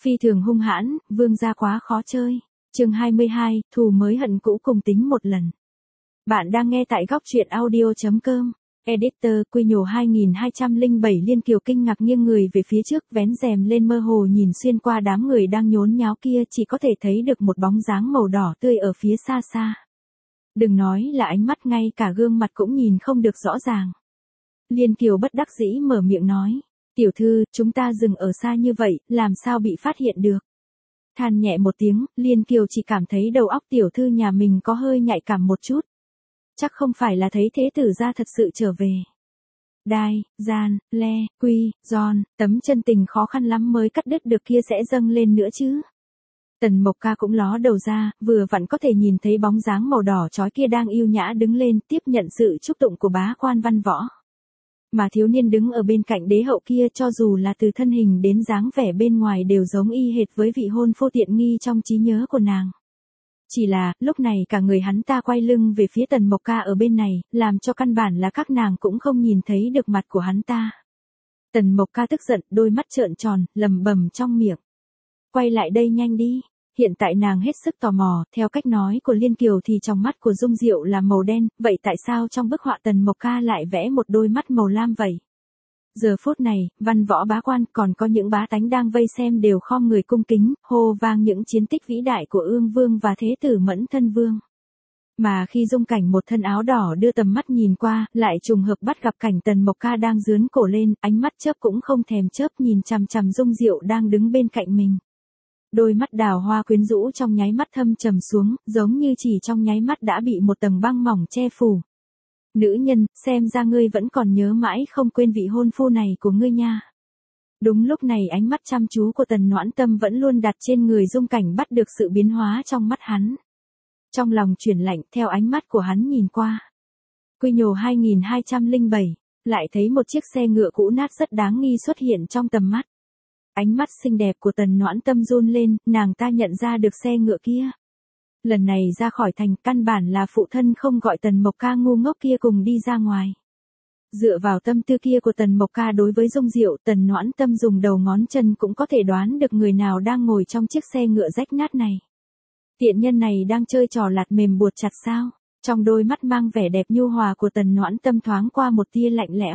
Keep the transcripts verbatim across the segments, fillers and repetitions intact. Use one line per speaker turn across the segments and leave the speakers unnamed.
Phi thường hung hãn, vương gia quá khó chơi. Chương hai mươi hai, thù mới hận cũ cùng tính một lần. Bạn đang nghe tại góc truyện audio chấm com. Editor, Quy Nhổ hai nghìn hai trăm lẻ bảy Liên Kiều kinh ngạc nghiêng người về phía trước, vén rèm lên mơ hồ nhìn xuyên qua đám người đang nhốn nháo kia, chỉ có thể thấy được một bóng dáng màu đỏ tươi ở phía xa xa. Đừng nói là ánh mắt, ngay cả gương mặt cũng nhìn không được rõ ràng. Liên Kiều bất đắc dĩ mở miệng nói, tiểu thư, chúng ta dừng ở xa như vậy, làm sao bị phát hiện được. Than nhẹ một tiếng, Liên Kiều chỉ cảm thấy đầu óc tiểu thư nhà mình có hơi nhạy cảm một chút. Chắc không phải là thấy thế tử gia thật sự trở về. Đai, gian, le, quy, giòn, tấm chân tình khó khăn lắm mới cắt đứt được kia sẽ dâng lên nữa chứ. Tần Mộc Ca cũng ló đầu ra, vừa vặn có thể nhìn thấy bóng dáng màu đỏ chói kia đang yêu nhã đứng lên tiếp nhận sự chúc tụng của bá quan văn võ. Mà thiếu niên đứng ở bên cạnh đế hậu kia, cho dù là từ thân hình đến dáng vẻ bên ngoài đều giống y hệt với vị hôn phu tiện nghi trong trí nhớ của nàng. Chỉ là, lúc này cả người hắn ta quay lưng về phía Tần Mộc Ca ở bên này, làm cho căn bản là các nàng cũng không nhìn thấy được mặt của hắn ta. Tần Mộc Ca tức giận, đôi mắt trợn tròn, lầm bầm trong miệng. Quay lại đây nhanh đi. Hiện tại nàng hết sức tò mò, theo cách nói của Liên Kiều thì trong mắt của Dung Diệu là màu đen, vậy tại sao trong bức họa Tần Mộc Ca lại vẽ một đôi mắt màu lam vậy? Giờ phút này, văn võ bá quan còn có những bá tánh đang vây xem đều khom người cung kính, hô vang những chiến tích vĩ đại của Ương Vương và Thế tử Mẫn Thân Vương. Mà khi Dung Cảnh một thân áo đỏ đưa tầm mắt nhìn qua, lại trùng hợp bắt gặp cảnh Tần Mộc Ca đang dướn cổ lên, ánh mắt chớp cũng không thèm chớp nhìn chằm chằm Dung Diệu đang đứng bên cạnh mình. Đôi mắt đào hoa quyến rũ trong nháy mắt thâm trầm xuống, giống như chỉ trong nháy mắt đã bị một tầng băng mỏng che phủ. Nữ nhân, xem ra ngươi vẫn còn nhớ mãi không quên vị hôn phu này của ngươi nha. Đúng lúc này ánh mắt chăm chú của Tần Noãn Tâm vẫn luôn đặt trên người Dung Cảnh bắt được sự biến hóa trong mắt hắn. Trong lòng chuyển lạnh theo ánh mắt của hắn nhìn qua. Quy Nhổ hai nghìn hai trăm lẻ bảy, lại thấy một chiếc xe ngựa cũ nát rất đáng nghi xuất hiện trong tầm mắt. Ánh mắt xinh đẹp của Tần Noãn Tâm run lên, nàng ta nhận ra được xe ngựa kia. Lần này ra khỏi thành, căn bản là phụ thân không gọi Tần Mộc Ca ngu ngốc kia cùng đi ra ngoài. Dựa vào tâm tư kia của Tần Mộc Ca đối với Dung Diệu, Tần Noãn Tâm dùng đầu ngón chân cũng có thể đoán được người nào đang ngồi trong chiếc xe ngựa rách nát này. Tiện nhân này đang chơi trò lạt mềm buộc chặt sao? Trong đôi mắt mang vẻ đẹp nhu hòa của Tần Noãn Tâm thoáng qua một tia lạnh lẽo.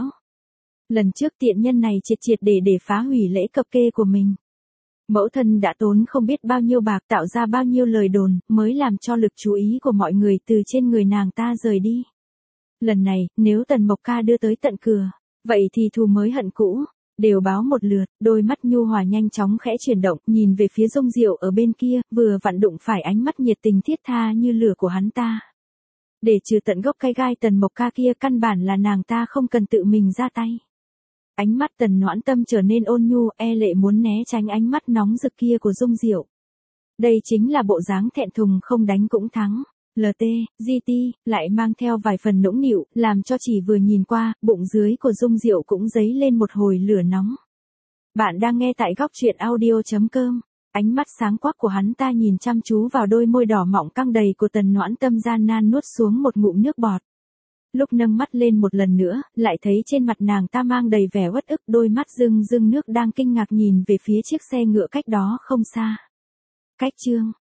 Lần trước tiện nhân này triệt triệt để để phá hủy lễ cập kê của mình. Mẫu thân đã tốn không biết bao nhiêu bạc tạo ra bao nhiêu lời đồn, mới làm cho lực chú ý của mọi người từ trên người nàng ta rời đi. Lần này, nếu Tần Mộc Ca đưa tới tận cửa, vậy thì thù mới hận cũ, đều báo một lượt. Đôi mắt nhu hòa nhanh chóng khẽ chuyển động, nhìn về phía Dung Diệu ở bên kia, vừa vặn đụng phải ánh mắt nhiệt tình thiết tha như lửa của hắn ta. Để trừ tận gốc cây gai Tần Mộc Ca kia, căn bản là nàng ta không cần tự mình ra tay. Ánh mắt Tần Noãn Tâm trở nên ôn nhu, e lệ muốn né tránh ánh mắt nóng rực kia của Dung Diệu. Đây chính là bộ dáng thẹn thùng không đánh cũng thắng. lờ tê, giê tê, lại mang theo vài phần nũng nịu, làm cho chỉ vừa nhìn qua, bụng dưới của Dung Diệu cũng dấy lên một hồi lửa nóng. Bạn đang nghe tại góc truyện audio chấm com. Ánh mắt sáng quắc của hắn ta nhìn chăm chú vào đôi môi đỏ mọng căng đầy của Tần Noãn Tâm, gian nan nuốt xuống một ngụm nước bọt. Lúc nâng mắt lên một lần nữa, lại thấy trên mặt nàng ta mang đầy vẻ uất ức, đôi mắt rưng rưng nước đang kinh ngạc nhìn về phía chiếc xe ngựa cách đó không xa. Cách chương,